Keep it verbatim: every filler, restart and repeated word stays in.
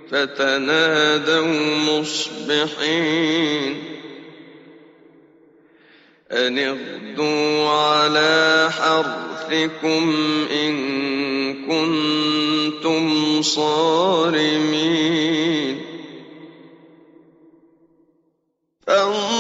فتنادوا مصبحين أن اغدوا على حرثكم إن كنتم صارمين.